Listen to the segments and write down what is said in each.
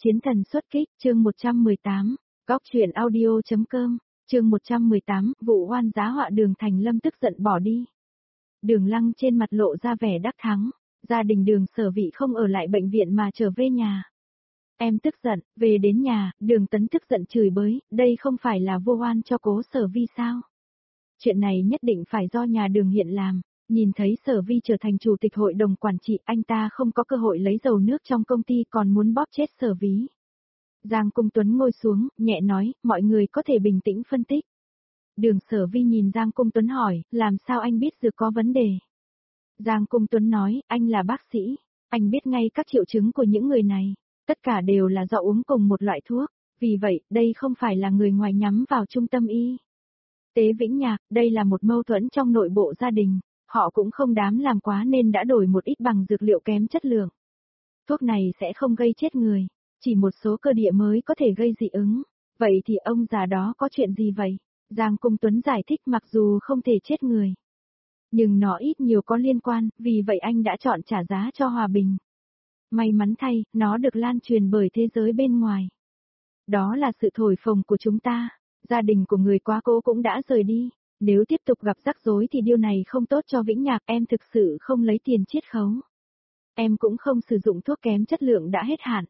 Chiến thần xuất kích, chương 118, góc truyện audio.com, chương 118, vụ oan giá họa Đường Thành Lâm tức giận bỏ đi. Đường Lăng trên mặt lộ ra vẻ đắc thắng, gia đình Đường Sở Vị không ở lại bệnh viện mà trở về nhà. Em tức giận, về đến nhà, Đường Tấn tức giận chửi bới, đây không phải là vô oan cho Cố Sở Vi sao? Chuyện này nhất định phải do nhà Đường Hiện làm. Nhìn thấy Sở Vi trở thành chủ tịch hội đồng quản trị, anh ta không có cơ hội lấy dầu nước trong công ty còn muốn bóp chết Sở Vi. Giang Cung Tuấn ngồi xuống, nhẹ nói, mọi người có thể bình tĩnh phân tích. Đường Sở Vi nhìn Giang Cung Tuấn hỏi, làm sao anh biết dược có vấn đề? Giang Cung Tuấn nói, anh là bác sĩ, anh biết ngay các triệu chứng của những người này, tất cả đều là do uống cùng một loại thuốc, vì vậy, đây không phải là người ngoài nhắm vào trung tâm y tế Vĩnh Nhạc, đây là một mâu thuẫn trong nội bộ gia đình. Họ cũng không dám làm quá nên đã đổi một ít bằng dược liệu kém chất lượng. Thuốc này sẽ không gây chết người, chỉ một số cơ địa mới có thể gây dị ứng. Vậy thì ông già đó có chuyện gì vậy? Giang Cung Tuấn giải thích mặc dù không thể chết người, nhưng nó ít nhiều có liên quan, vì vậy anh đã chọn trả giá cho hòa bình. May mắn thay, nó được lan truyền bởi thế giới bên ngoài. Đó là sự thổi phồng của chúng ta, gia đình của người quá cố cũng đã rời đi. Nếu tiếp tục gặp rắc rối thì điều này không tốt cho Vĩnh Nhạc, em thực sự không lấy tiền chiết khấu. Em cũng không sử dụng thuốc kém chất lượng đã hết hạn.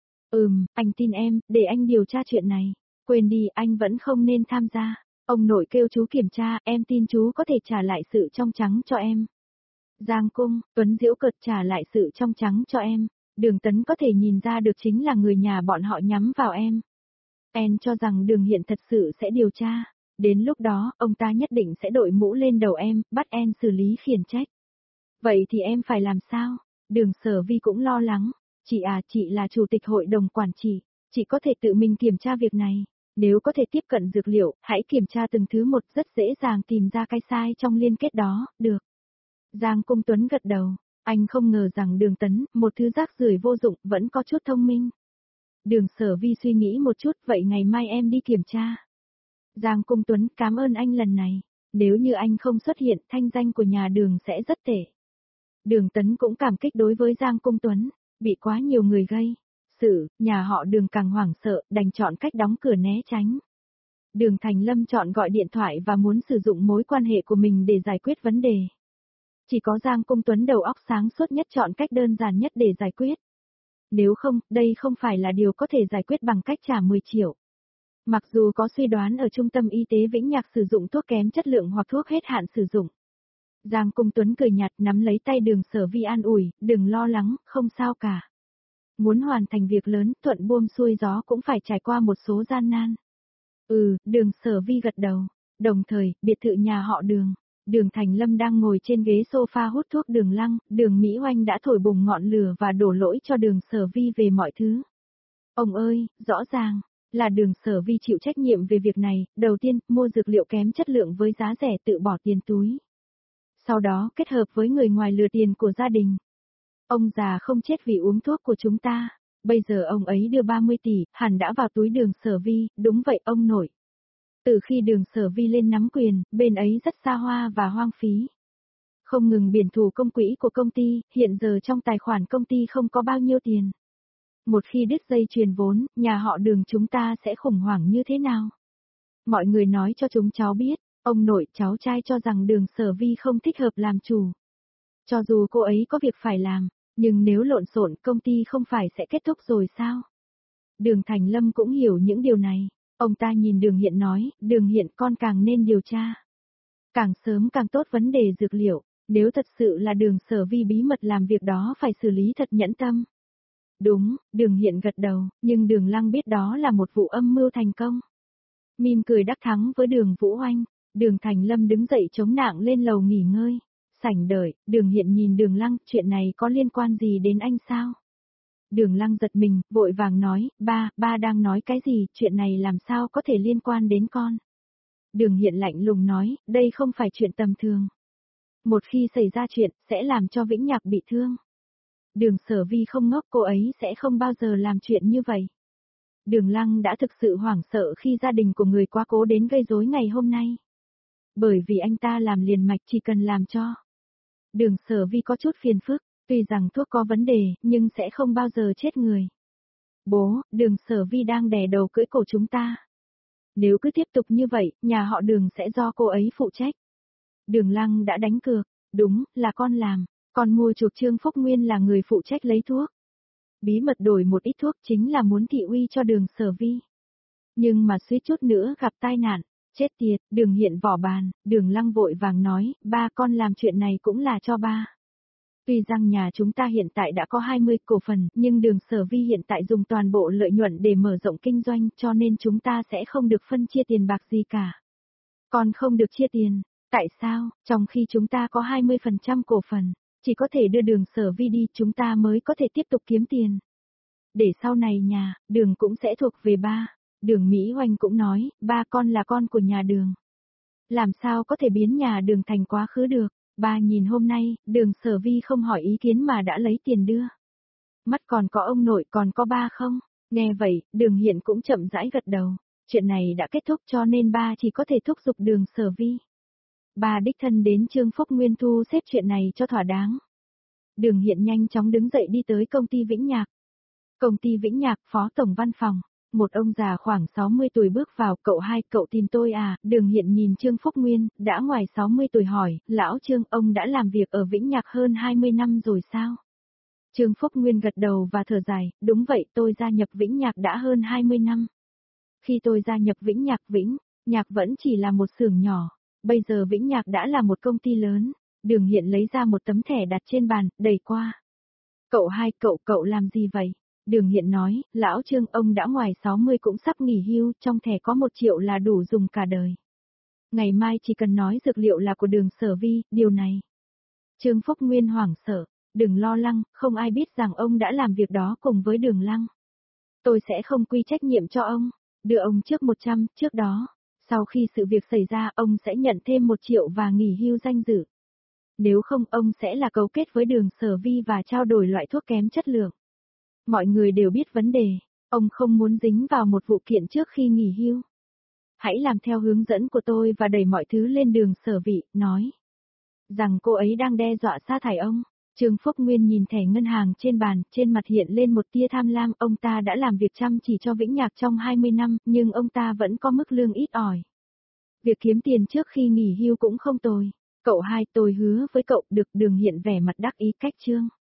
Anh tin em, để anh điều tra chuyện này. Quên đi, anh vẫn không nên tham gia. Ông nội kêu chú kiểm tra, em tin chú có thể trả lại sự trong trắng cho em. Giang Cung Tuấn giễu cợt trả lại sự trong trắng cho em. Đường Tấn có thể nhìn ra được chính là người nhà bọn họ nhắm vào em. Em cho rằng Đường Hiện thật sự sẽ điều tra. Đến lúc đó, ông ta nhất định sẽ đội mũ lên đầu em, bắt em xử lý khiển trách. Vậy thì em phải làm sao? Đường Sở Vi cũng lo lắng. Chị là chủ tịch hội đồng quản trị, chị có thể tự mình kiểm tra việc này. Nếu có thể tiếp cận dược liệu, hãy kiểm tra từng thứ một, rất dễ dàng tìm ra cái sai trong liên kết đó, được. Giang Cung Tuấn gật đầu, anh không ngờ rằng Đường Tấn, một thứ rác rưởi vô dụng, vẫn có chút thông minh. Đường Sở Vi suy nghĩ một chút, vậy ngày mai em đi kiểm tra. Giang Cung Tuấn, cảm ơn anh lần này. Nếu như anh không xuất hiện, thanh danh của nhà Đường sẽ rất tệ. Đường Tấn cũng cảm kích đối với Giang Cung Tuấn, bị quá nhiều người gây sự, nhà họ Đường càng hoảng sợ, đành chọn cách đóng cửa né tránh. Đường Thành Lâm chọn gọi điện thoại và muốn sử dụng mối quan hệ của mình để giải quyết vấn đề. Chỉ có Giang Cung Tuấn đầu óc sáng suốt nhất chọn cách đơn giản nhất để giải quyết. Nếu không, đây không phải là điều có thể giải quyết bằng cách trả 10 triệu. Mặc dù có suy đoán ở trung tâm y tế Vĩnh Nhạc sử dụng thuốc kém chất lượng hoặc thuốc hết hạn sử dụng. Giang Cung Tuấn cười nhạt nắm lấy tay Đường Sở Vi an ủi, đừng lo lắng, không sao cả. Muốn hoàn thành việc lớn, thuận buồm xuôi gió cũng phải trải qua một số gian nan. Đường Sở Vi gật đầu. Đồng thời, biệt thự nhà họ Đường. Đường Thành Lâm đang ngồi trên ghế sofa hút thuốc Đường Lăng, Đường Mỹ Oanh đã thổi bùng ngọn lửa và đổ lỗi cho Đường Sở Vi về mọi thứ. Ông ơi, rõ ràng là Đường Sở Vi chịu trách nhiệm về việc này, đầu tiên, mua dược liệu kém chất lượng với giá rẻ tự bỏ tiền túi. Sau đó, kết hợp với người ngoài lừa tiền của gia đình. Ông già không chết vì uống thuốc của chúng ta, bây giờ ông ấy đưa 30 tỷ, hẳn đã vào túi Đường Sở Vi, đúng vậy ông nội. Từ khi Đường Sở Vi lên nắm quyền, bên ấy rất xa hoa và hoang phí. Không ngừng biển thủ công quỹ của công ty, hiện giờ trong tài khoản công ty không có bao nhiêu tiền. Một khi đứt dây chuyền vốn, nhà họ Đường chúng ta sẽ khủng hoảng như thế nào? Mọi người nói cho chúng cháu biết, ông nội cháu trai cho rằng Đường Sở Vi không thích hợp làm chủ. Cho dù cô ấy có việc phải làm, nhưng nếu lộn xộn công ty không phải sẽ kết thúc rồi sao? Đường Thành Lâm cũng hiểu những điều này. Ông ta nhìn Đường Hiện nói, Đường Hiện con càng nên điều tra. Càng sớm càng tốt vấn đề dược liệu, nếu thật sự là Đường Sở Vi bí mật làm việc đó phải xử lý thật nhẫn tâm. Đúng, Đường Hiện gật đầu, nhưng Đường Lăng biết đó là một vụ âm mưu thành công. Mỉm cười đắc thắng với Đường Vũ Oanh, Đường Thành Lâm đứng dậy chống nạng lên lầu nghỉ ngơi. Sảnh đợi, Đường Hiện nhìn Đường Lăng, chuyện này có liên quan gì đến anh sao? Đường Lăng giật mình, vội vàng nói, ba đang nói cái gì, chuyện này làm sao có thể liên quan đến con? Đường Hiện lạnh lùng nói, đây không phải chuyện tầm thường. Một khi xảy ra chuyện, sẽ làm cho Vĩnh Nhạc bị thương. Đường Sở Vi không ngốc, cô ấy sẽ không bao giờ làm chuyện như vậy. Đường Lăng đã thực sự hoảng sợ khi gia đình của người quá cố đến gây rối ngày hôm nay. Bởi vì anh ta làm liền mạch chỉ cần làm cho. Đường Sở Vi có chút phiền phức, tuy rằng thuốc có vấn đề, nhưng sẽ không bao giờ chết người. Bố, Đường Sở Vi đang đè đầu cưỡi cổ chúng ta. Nếu cứ tiếp tục như vậy, nhà họ Đường sẽ do cô ấy phụ trách. Đường Lăng đã đánh cược, đúng, là con làm, con mua chuộc Trương Phúc Nguyên là người phụ trách lấy thuốc. Bí mật đổi một ít thuốc chính là muốn thị uy cho Đường Sở Vi. Nhưng mà suýt chút nữa gặp tai nạn, chết tiệt, Đường Hiện vỏ bàn, Đường Lăng vội vàng nói, ba con làm chuyện này cũng là cho ba. Tuy rằng nhà chúng ta hiện tại đã có 20 cổ phần, nhưng Đường Sở Vi hiện tại dùng toàn bộ lợi nhuận để mở rộng kinh doanh, cho nên chúng ta sẽ không được phân chia tiền bạc gì cả. Còn không được chia tiền, tại sao, trong khi chúng ta có 20% cổ phần, chỉ có thể đưa Đường Sở Vi đi chúng ta mới có thể tiếp tục kiếm tiền. Để sau này nhà, Đường cũng sẽ thuộc về ba. Đường Mỹ Hoành cũng nói, ba con là con của nhà Đường. Làm sao có thể biến nhà Đường thành quá khứ được. Ba nhìn hôm nay, Đường Sở Vi không hỏi ý kiến mà đã lấy tiền đưa. Mắt còn có ông nội còn có ba không? Nghe vậy, Đường Hiện cũng chậm rãi gật đầu. Chuyện này đã kết thúc cho nên ba chỉ có thể thúc giục Đường Sở Vi. Ba đích thân đến Trương Phúc Nguyên thu xếp chuyện này cho thỏa đáng. Đường Hiện nhanh chóng đứng dậy đi tới công ty Vĩnh Nhạc. Công ty Vĩnh Nhạc, phó tổng văn phòng. Một ông già khoảng 60 tuổi bước vào, cậu hai, cậu tìm tôi à, Đường Hiện nhìn Trương Phúc Nguyên, đã ngoài 60 tuổi hỏi, lão Trương, ông đã làm việc ở Vĩnh Nhạc hơn 20 năm rồi sao? Trương Phúc Nguyên gật đầu và thở dài, đúng vậy, tôi gia nhập Vĩnh Nhạc đã hơn 20 năm. Khi tôi gia nhập Vĩnh Nhạc vẫn chỉ là một xưởng nhỏ, bây giờ Vĩnh Nhạc đã là một công ty lớn. Đường Hiện lấy ra một tấm thẻ đặt trên bàn, đẩy qua. Cậu hai, cậu làm gì vậy? Đường Hiện nói, lão Trương, ông đã ngoài 60 cũng sắp nghỉ hưu, trong thẻ có 1 triệu là đủ dùng cả đời. Ngày mai chỉ cần nói dược liệu là của Đường Sở Vi, điều này. Trương Phúc Nguyên hoảng sợ, đừng lo lắng, không ai biết rằng ông đã làm việc đó cùng với Đường Lăng. Tôi sẽ không quy trách nhiệm cho ông, đưa ông trước 100, trước đó. Sau khi sự việc xảy ra, ông sẽ nhận thêm 1 triệu và nghỉ hưu danh dự. Nếu không, ông sẽ là cấu kết với Đường Sở Vi và trao đổi loại thuốc kém chất lượng. Mọi người đều biết vấn đề, ông không muốn dính vào một vụ kiện trước khi nghỉ hưu. Hãy làm theo hướng dẫn của tôi và đẩy mọi thứ lên Đường Sở Vi, nói rằng cô ấy đang đe dọa sa thải ông. Trương Phúc Nguyên nhìn thẻ ngân hàng trên bàn, trên mặt hiện lên một tia tham lam, ông ta đã làm việc chăm chỉ cho Vĩnh Nhạc trong 20 năm, nhưng ông ta vẫn có mức lương ít ỏi. Việc kiếm tiền trước khi nghỉ hưu cũng không tồi. Cậu hai, tôi hứa với cậu, được. Đường Hiện vẻ mặt đắc ý cách Trương